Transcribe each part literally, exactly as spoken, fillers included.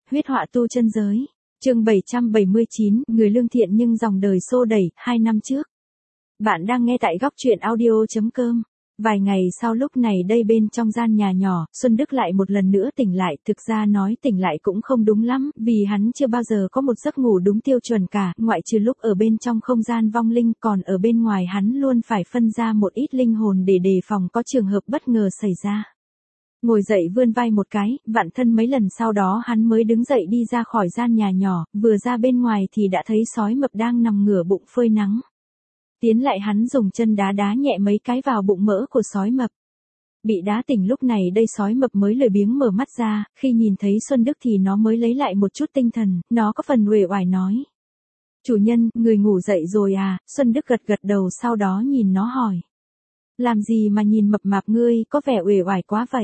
huyết họa tu chân giới. Chương bảy trăm bảy mươi chín, người lương thiện nhưng dòng đời xô đẩy, hai năm trước. Bạn đang nghe tại góc truyện audio chấm com. Vài ngày sau lúc này đây bên trong gian nhà nhỏ, Xuân Đức lại một lần nữa tỉnh lại, thực ra nói tỉnh lại cũng không đúng lắm, vì hắn chưa bao giờ có một giấc ngủ đúng tiêu chuẩn cả, ngoại trừ lúc ở bên trong không gian vong linh, còn ở bên ngoài hắn luôn phải phân ra một ít linh hồn để đề phòng có trường hợp bất ngờ xảy ra. Ngồi dậy vươn vai một cái, vặn thân mấy lần sau đó hắn mới đứng dậy đi ra khỏi gian nhà nhỏ, vừa ra bên ngoài thì đã thấy sói mập đang nằm ngửa bụng phơi nắng. Tiến lại hắn dùng chân đá đá nhẹ mấy cái vào bụng mỡ của sói mập. Bị đá tỉnh lúc này đây sói mập mới lười biếng mở mắt ra, khi nhìn thấy Xuân Đức thì nó mới lấy lại một chút tinh thần, nó có phần uể oải nói. Chủ nhân, người ngủ dậy rồi à? Xuân Đức gật gật đầu sau đó nhìn nó hỏi. Làm gì mà nhìn mập mạp ngươi có vẻ uể oải quá vậy?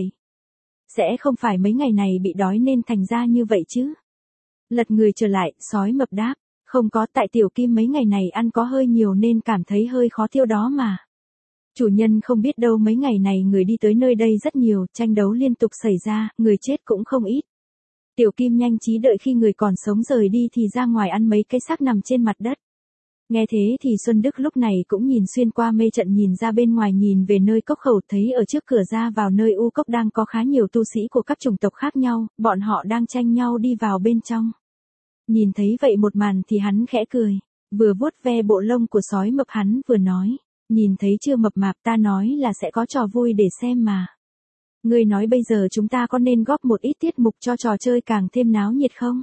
Sẽ không phải mấy ngày này bị đói nên thành ra như vậy chứ? Lật người trở lại, sói mập đáp. Không có, tại tiểu kim mấy ngày này ăn có hơi nhiều nên cảm thấy hơi khó tiêu đó mà. Chủ nhân không biết đâu mấy ngày này người đi tới nơi đây rất nhiều, tranh đấu liên tục xảy ra, người chết cũng không ít. Tiểu kim nhanh trí đợi khi người còn sống rời đi thì ra ngoài ăn mấy cái xác nằm trên mặt đất. Nghe thế thì Xuân Đức lúc này cũng nhìn xuyên qua mê trận nhìn ra bên ngoài nhìn về nơi cốc khẩu thấy ở trước cửa ra vào nơi u cốc đang có khá nhiều tu sĩ của các chủng tộc khác nhau, bọn họ đang tranh nhau đi vào bên trong. Nhìn thấy vậy một màn thì hắn khẽ cười, vừa vuốt ve bộ lông của sói mập hắn vừa nói, nhìn thấy chưa mập mạp ta nói là sẽ có trò vui để xem mà. Ngươi nói bây giờ chúng ta có nên góp một ít tiết mục cho trò chơi càng thêm náo nhiệt không?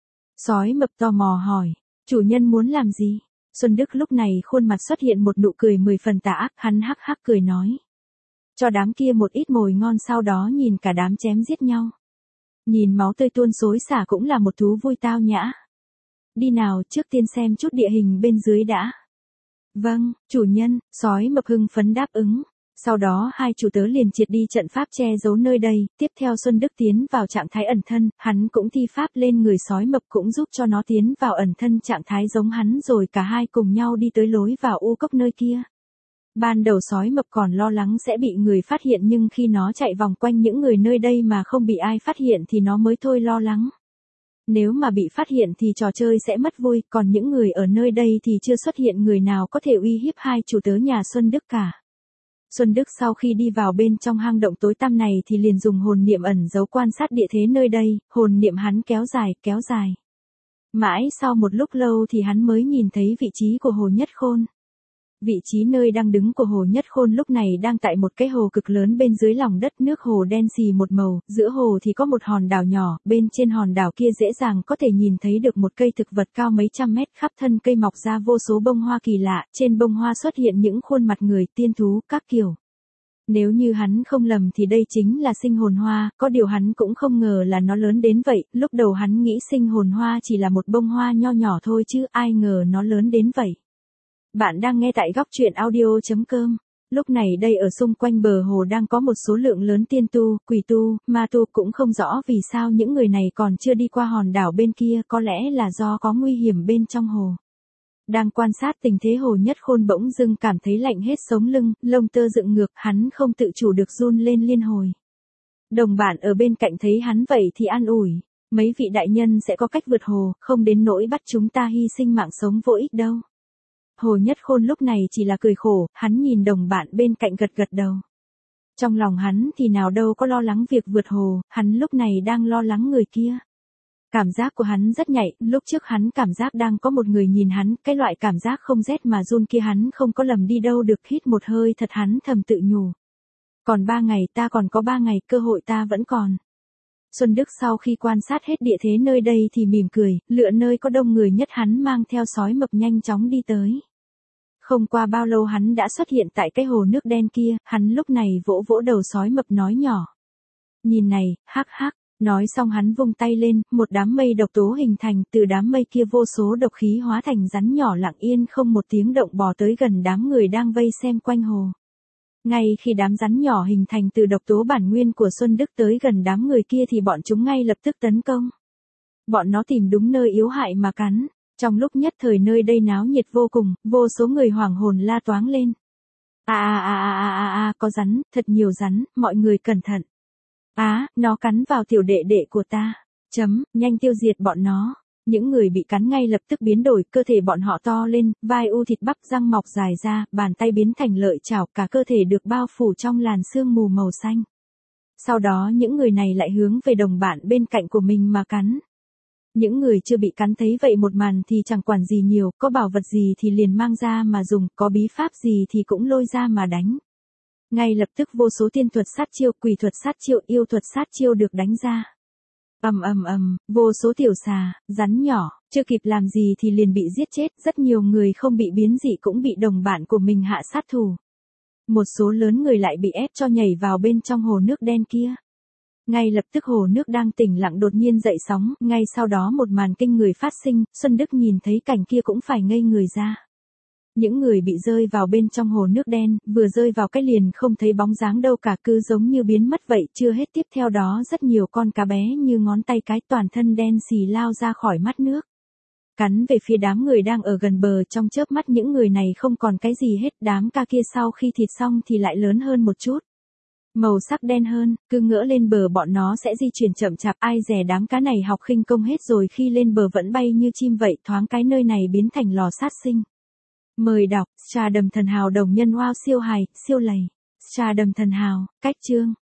Sói mập tò mò hỏi, chủ nhân muốn làm gì? Xuân Đức lúc này khuôn mặt xuất hiện một nụ cười mười phần tà ác, hắn hắc hắc cười nói. Cho đám kia một ít mồi ngon sau đó nhìn cả đám chém giết nhau. Nhìn máu tươi tuôn xối xả cũng là một thú vui tao nhã. Đi nào, trước tiên xem chút địa hình bên dưới đã. Vâng, chủ nhân, sói mập hưng phấn đáp ứng. Sau đó hai chủ tớ liền triệt đi trận pháp che giấu nơi đây, tiếp theo Xuân Đức tiến vào trạng thái ẩn thân, hắn cũng thi pháp lên người sói mập cũng giúp cho nó tiến vào ẩn thân trạng thái giống hắn rồi cả hai cùng nhau đi tới lối vào u cốc nơi kia. Ban đầu sói mập còn lo lắng sẽ bị người phát hiện nhưng khi nó chạy vòng quanh những người nơi đây mà không bị ai phát hiện thì nó mới thôi lo lắng. Nếu mà bị phát hiện thì trò chơi sẽ mất vui, còn những người ở nơi đây thì chưa xuất hiện người nào có thể uy hiếp hai chủ tớ nhà Xuân Đức cả. Xuân Đức sau khi đi vào bên trong hang động tối tăm này thì liền dùng hồn niệm ẩn giấu quan sát địa thế nơi đây, hồn niệm hắn kéo dài, kéo dài. Mãi sau một lúc lâu thì hắn mới nhìn thấy vị trí của Hồ Nhất Khôn. Vị trí nơi đang đứng của Hồ Nhất Khôn lúc này đang tại một cái hồ cực lớn bên dưới lòng đất, nước hồ đen xì một màu, giữa hồ thì có một hòn đảo nhỏ, bên trên hòn đảo kia dễ dàng có thể nhìn thấy được một cây thực vật cao mấy trăm mét, khắp thân cây mọc ra vô số bông hoa kỳ lạ, trên bông hoa xuất hiện những khuôn mặt người, tiên thú, các kiểu. Nếu như hắn không lầm thì đây chính là sinh hồn hoa, có điều hắn cũng không ngờ là nó lớn đến vậy, lúc đầu hắn nghĩ sinh hồn hoa chỉ là một bông hoa nho nhỏ thôi chứ ai ngờ nó lớn đến vậy. Bạn đang nghe tại góc truyện audio chấm com. Lúc này đây ở xung quanh bờ hồ đang có một số lượng lớn tiên tu, quỷ tu, ma tu, cũng không rõ vì sao những người này còn chưa đi qua hòn đảo bên kia, có lẽ là do có nguy hiểm bên trong hồ. Đang quan sát tình thế Hồ Nhất Khôn bỗng dưng cảm thấy lạnh hết sống lưng, lông tơ dựng ngược, hắn không tự chủ được run lên liên hồi. Đồng bạn ở bên cạnh thấy hắn vậy thì an ủi, mấy vị đại nhân sẽ có cách vượt hồ, không đến nỗi bắt chúng ta hy sinh mạng sống vô ích đâu. Hồ Nhất Khôn lúc này chỉ là cười khổ, hắn nhìn đồng bạn bên cạnh gật gật đầu. Trong lòng hắn thì nào đâu có lo lắng việc vượt hồ, hắn lúc này đang lo lắng người kia. Cảm giác của hắn rất nhạy, lúc trước hắn cảm giác đang có một người nhìn hắn, cái loại cảm giác không rét mà run kia hắn không có lầm đi đâu được, hít một hơi thật hắn thầm tự nhủ. Còn ba ngày, ta còn có ba ngày, cơ hội ta vẫn còn. Xuân Đức sau khi quan sát hết địa thế nơi đây thì mỉm cười, lựa nơi có đông người nhất hắn mang theo sói mập nhanh chóng đi tới. Không qua bao lâu hắn đã xuất hiện tại cái hồ nước đen kia, hắn lúc này vỗ vỗ đầu sói mập nói nhỏ. Nhìn này, hắc hắc, nói xong hắn vung tay lên, một đám mây độc tố hình thành, từ đám mây kia vô số độc khí hóa thành rắn nhỏ lặng yên không một tiếng động bò tới gần đám người đang vây xem quanh hồ. Ngay khi đám rắn nhỏ hình thành từ độc tố bản nguyên của Xuân Đức tới gần đám người kia thì bọn chúng ngay lập tức tấn công. Bọn nó tìm đúng nơi yếu hại mà cắn. Trong lúc nhất thời nơi đây náo nhiệt vô cùng, vô số người hoảng hồn la toáng lên. À à à à à à à, có rắn, thật nhiều rắn, mọi người cẩn thận. Á, à, nó cắn vào tiểu đệ đệ của ta. Chấm, nhanh tiêu diệt bọn nó. Những người bị cắn ngay lập tức biến đổi, cơ thể bọn họ to lên, vai u thịt bắp răng mọc dài ra, bàn tay biến thành lợi chảo, cả cơ thể được bao phủ trong làn sương mù màu xanh. Sau đó những người này lại hướng về đồng bạn bên cạnh của mình mà cắn. Những người chưa bị cắn thấy vậy một màn thì chẳng quản gì nhiều, có bảo vật gì thì liền mang ra mà dùng, có bí pháp gì thì cũng lôi ra mà đánh. Ngay lập tức vô số tiên thuật sát chiêu, quỷ thuật sát chiêu, yêu thuật sát chiêu được đánh ra. Ầm ầm ầm, vô số tiểu xà, rắn nhỏ, chưa kịp làm gì thì liền bị giết chết, rất nhiều người không bị biến dị cũng bị đồng bạn của mình hạ sát thủ. Một số lớn người lại bị ép cho nhảy vào bên trong hồ nước đen kia. Ngay lập tức hồ nước đang tĩnh lặng đột nhiên dậy sóng, ngay sau đó một màn kinh người phát sinh, Xuân Đức nhìn thấy cảnh kia cũng phải ngây người ra. Những người bị rơi vào bên trong hồ nước đen, vừa rơi vào cái liền không thấy bóng dáng đâu cả, cứ giống như biến mất vậy. Chưa hết, tiếp theo đó rất nhiều con cá bé như ngón tay cái toàn thân đen xì lao ra khỏi mắt nước. Cắn về phía đám người đang ở gần bờ, trong chớp mắt những người này không còn cái gì hết. Đám cá kia sau khi thịt xong thì lại lớn hơn một chút. Màu sắc đen hơn, cứ ngỡ lên bờ bọn nó sẽ di chuyển chậm chạp, ai dè đám cá này học khinh công hết rồi, khi lên bờ vẫn bay như chim vậy, thoáng cái nơi này biến thành lò sát sinh. Mời đọc, Trà Đầm Thần Hào đồng nhân wow siêu hài, siêu lầy. Trà Đầm Thần Hào, cách chương.